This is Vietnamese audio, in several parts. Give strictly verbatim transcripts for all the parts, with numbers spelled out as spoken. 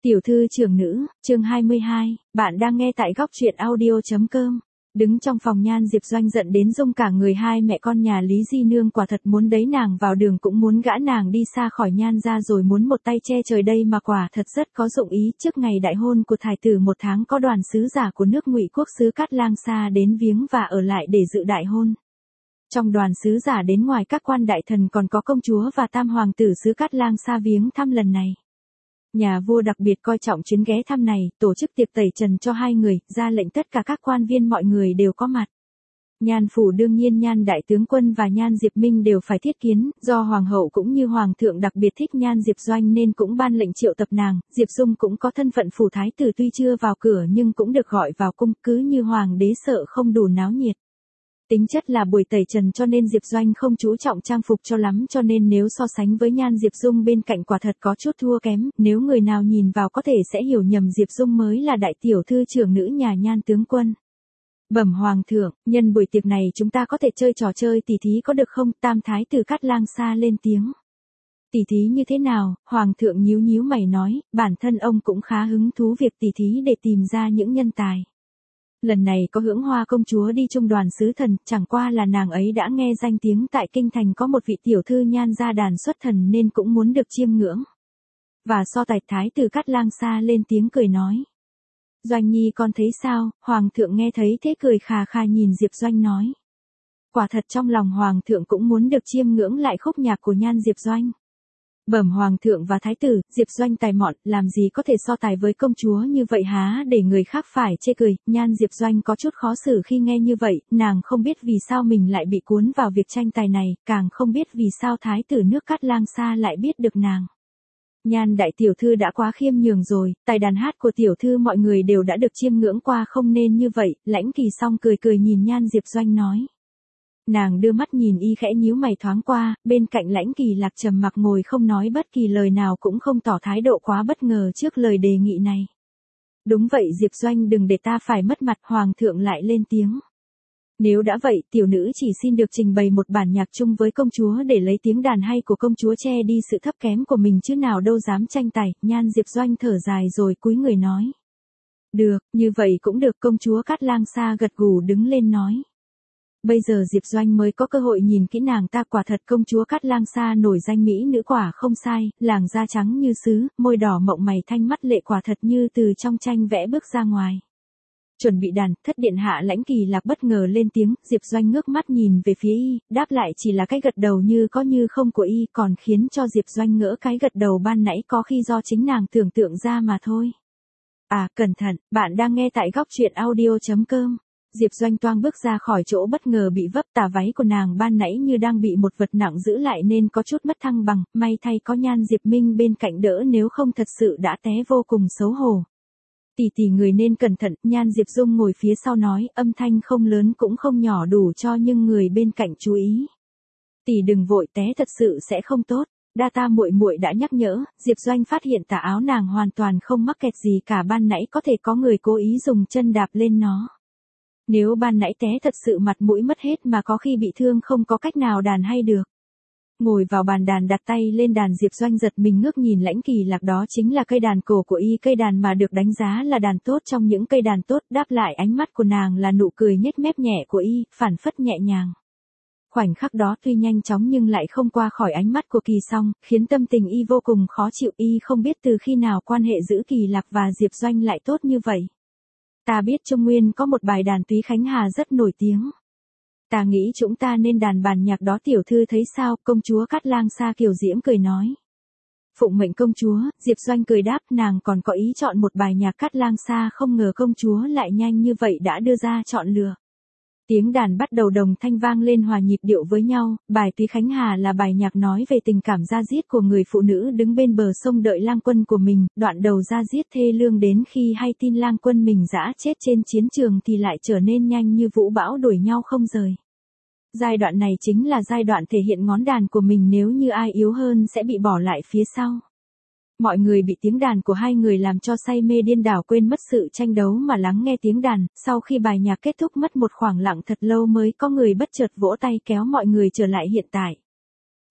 Tiểu thư trưởng nữ, chương hai mươi hai, bạn đang nghe tại góc truyện audio chấm com. Đứng trong phòng Nhan Diệp Doanh giận đến rung cả người, hai mẹ con nhà Lý Di Nương quả thật muốn đẩy nàng vào đường, cũng muốn gã nàng đi xa khỏi Nhan gia, rồi muốn một tay che trời đây mà quả thật rất có dụng ý. Trước ngày đại hôn của thái tử một tháng, có đoàn sứ giả của nước Ngụy quốc sứ Cát Lang Sa đến viếng và ở lại để dự đại hôn. Trong đoàn sứ giả đến, ngoài các quan đại thần còn có công chúa và tam hoàng tử sứ Cát Lang Sa viếng thăm lần này. Nhà vua đặc biệt coi trọng chuyến ghé thăm này, tổ chức tiệc tẩy trần cho hai người, ra lệnh tất cả các quan viên mọi người đều có mặt. Nhan phủ đương nhiên Nhan đại tướng quân và Nhan Diệp Minh đều phải thiết kiến, do hoàng hậu cũng như hoàng thượng đặc biệt thích Nhan Diệp Doanh nên cũng ban lệnh triệu tập nàng. Diệp Dung cũng có thân phận phủ thái tử, tuy chưa vào cửa nhưng cũng được gọi vào cung, cứ như hoàng đế sợ không đủ náo nhiệt. Tính chất là buổi tẩy trần cho nên Diệp Doanh không chú trọng trang phục cho lắm, cho nên nếu so sánh với Nhan Diệp Dung bên cạnh quả thật có chút thua kém, nếu người nào nhìn vào có thể sẽ hiểu nhầm Diệp Dung mới là đại tiểu thư trưởng nữ nhà Nhan tướng quân. Bẩm hoàng thượng, nhân buổi tiệc này chúng ta có thể chơi trò chơi tỉ thí có được không? Tam thái tử Cát Lang Sa lên tiếng. Tỉ thí như thế nào? Hoàng thượng nhíu nhíu mày nói, bản thân ông cũng khá hứng thú việc tỉ thí để tìm ra những nhân tài. Lần này có Hưỡng Hoa công chúa đi chung đoàn sứ thần, chẳng qua là nàng ấy đã nghe danh tiếng tại kinh thành có một vị tiểu thư Nhan gia đàn xuất thần nên cũng muốn được chiêm ngưỡng. Và so tài, thái tử Cát Lang Sa lên tiếng cười nói. Doanh nhi con thấy sao? Hoàng thượng nghe thấy thế cười khà khà nhìn Diệp Doanh nói. Quả thật trong lòng hoàng thượng cũng muốn được chiêm ngưỡng lại khúc nhạc của Nhan Diệp Doanh. Bẩm hoàng thượng và thái tử, Diệp Doanh tài mọn, làm gì có thể so tài với công chúa như vậy há, để người khác phải chê cười. Nhan Diệp Doanh có chút khó xử khi nghe như vậy, nàng không biết vì sao mình lại bị cuốn vào việc tranh tài này, càng không biết vì sao thái tử nước Cát Lang Sa lại biết được nàng. Nhan đại tiểu thư đã quá khiêm nhường rồi, tài đàn hát của tiểu thư mọi người đều đã được chiêm ngưỡng qua, không nên như vậy. Lãnh Kỳ Song cười cười nhìn Nhan Diệp Doanh nói. Nàng đưa mắt nhìn y, khẽ nhíu mày thoáng qua, bên cạnh Lãnh Kỳ Lạc trầm mặc ngồi không nói bất kỳ lời nào, cũng không tỏ thái độ quá bất ngờ trước lời đề nghị này. Đúng vậy Diệp Doanh, đừng để ta phải mất mặt. Hoàng thượng lại lên tiếng. Nếu đã vậy, tiểu nữ chỉ xin được trình bày một bản nhạc chung với công chúa để lấy tiếng đàn hay của công chúa che đi sự thấp kém của mình chứ nào đâu dám tranh tài. Nhan Diệp Doanh thở dài rồi cúi người nói. Được, như vậy cũng được. Công chúa Cát Lang Sa gật gù đứng lên nói. Bây giờ Diệp Doanh mới có cơ hội nhìn kỹ nàng ta, quả thật công chúa Cát Lang Sa nổi danh mỹ nữ quả không sai, làn da trắng như sứ, môi đỏ mộng mày, thanh mắt lệ, quả thật như từ trong tranh vẽ bước ra ngoài. Chuẩn bị đàn, thất điện hạ Lãnh Kỳ Lạc bất ngờ lên tiếng. Diệp Doanh ngước mắt nhìn về phía y, đáp lại chỉ là cái gật đầu như có như không của y, còn khiến cho Diệp Doanh ngỡ cái gật đầu ban nãy có khi do chính nàng tưởng tượng ra mà thôi. À, cẩn thận, bạn đang nghe tại góc truyện audio chấm com. Diệp Doanh toang bước ra khỏi chỗ, bất ngờ bị vấp, tà váy của nàng ban nãy như đang bị một vật nặng giữ lại nên có chút mất thăng bằng, may thay có Nhan Diệp Minh bên cạnh đỡ, nếu không thật sự đã té vô cùng xấu hổ. Tỷ tỷ người nên cẩn thận. Nhan Diệp Dung ngồi phía sau nói, âm thanh không lớn cũng không nhỏ, đủ cho nhưng người bên cạnh chú ý. Tỷ đừng vội, té thật sự sẽ không tốt. Đa ta muội muội đã nhắc nhở. Diệp Doanh phát hiện tà áo nàng hoàn toàn không mắc kẹt gì cả, ban nãy có thể có người cố ý dùng chân đạp lên nó. Nếu ban nãy té thật sự mặt mũi mất hết, mà có khi bị thương không có cách nào đàn hay được. Ngồi vào bàn đàn đặt tay lên đàn, Diệp Doanh giật mình ngước nhìn Lãnh Kỳ Lạc, đó chính là cây đàn cổ của y, cây đàn mà được đánh giá là đàn tốt trong những cây đàn tốt. Đáp lại ánh mắt của nàng là nụ cười nhếch mép nhẹ của y, phản phất nhẹ nhàng. Khoảnh khắc đó tuy nhanh chóng nhưng lại không qua khỏi ánh mắt của Kỳ Song, khiến tâm tình y vô cùng khó chịu. Y không biết từ khi nào quan hệ giữa Kỳ Lạc và Diệp Doanh lại tốt như vậy. Ta biết Trung Nguyên có một bài đàn Túy Khánh Hà rất nổi tiếng. Ta nghĩ chúng ta nên đàn bản nhạc đó, tiểu thư thấy sao? Công chúa Cát Lang Sa kiều diễm cười nói. Phụng mệnh công chúa. Diệp Doanh cười đáp, nàng còn có ý chọn một bài nhạc Cát Lang Sa, không ngờ công chúa lại nhanh như vậy đã đưa ra chọn lựa. Tiếng đàn bắt đầu đồng thanh vang lên hòa nhịp điệu với nhau. Bài Túy Khánh Hà là bài nhạc nói về tình cảm da diết của người phụ nữ đứng bên bờ sông đợi lang quân của mình. Đoạn đầu da diết thê lương đến khi hay tin lang quân mình dã chết trên chiến trường thì lại trở nên nhanh như vũ bão đuổi nhau không rời. Giai đoạn này chính là giai đoạn thể hiện ngón đàn của mình, nếu như ai yếu hơn sẽ bị bỏ lại phía sau. Mọi người bị tiếng đàn của hai người làm cho say mê điên đảo, quên mất sự tranh đấu mà lắng nghe tiếng đàn. Sau khi bài nhạc kết thúc mất một khoảng lặng thật lâu mới có người bất chợt vỗ tay kéo mọi người trở lại hiện tại.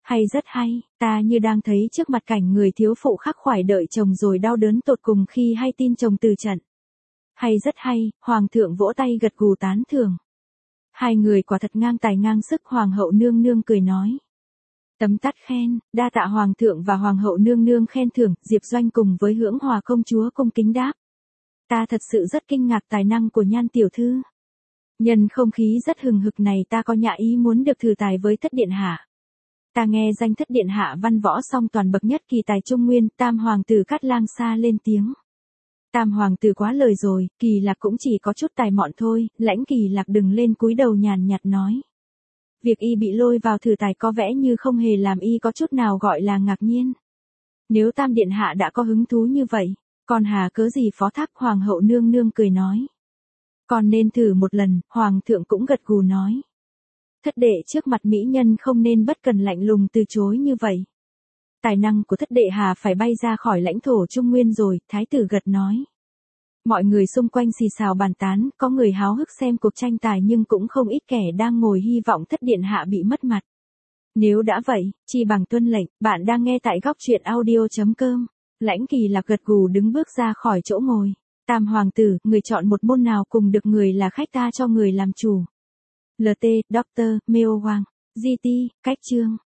Hay rất hay, ta như đang thấy trước mặt cảnh người thiếu phụ khắc khoải đợi chồng rồi đau đớn tột cùng khi hay tin chồng từ trận. Hay rất hay, hoàng thượng vỗ tay gật gù tán thưởng. Hai người quả thật ngang tài ngang sức, hoàng hậu nương nương cười nói. Tấm tắc khen, đa tạ hoàng thượng và hoàng hậu nương nương khen thưởng, Diệp Doanh cùng với Hưỡng Hòa công chúa cung kính đáp. Ta thật sự rất kinh ngạc tài năng của Nhan tiểu thư. Nhân không khí rất hừng hực này ta có nhã ý muốn được thử tài với Thất điện hạ. Ta nghe danh Thất điện hạ văn võ song toàn bậc nhất kỳ tài trung nguyên, Tam hoàng tử Cát Lang xa lên tiếng. Tam hoàng tử quá lời rồi, Kỳ Lạc cũng chỉ có chút tài mọn thôi, Lãnh Kỳ Lạc đừng lên cúi đầu nhàn nhạt nói. Việc y bị lôi vào thử tài có vẻ như không hề làm y có chút nào gọi là ngạc nhiên. Nếu Tam điện hạ đã có hứng thú như vậy, còn hà cớ gì phó thác, hoàng hậu nương nương cười nói. Còn nên thử một lần, hoàng thượng cũng gật gù nói. Thất đệ trước mặt mỹ nhân không nên bất cần lạnh lùng từ chối như vậy. Tài năng của thất đệ hà phải bay ra khỏi lãnh thổ Trung Nguyên rồi, thái tử gật nói. Mọi người xung quanh xì xào bàn tán, có người háo hức xem cuộc tranh tài nhưng cũng không ít kẻ đang ngồi hy vọng Thất điện hạ bị mất mặt. Nếu đã vậy, chi bằng tuân lệnh, bạn đang nghe tại góc truyện audio chấm com. Lãnh Kỳ Lạc gật gù đứng bước ra khỏi chỗ ngồi. Tam hoàng tử, người chọn một môn nào cùng được người là khách ta cho người làm chủ. lờ tê, Doctor, Meo Hoàng, giê tê, cách chương.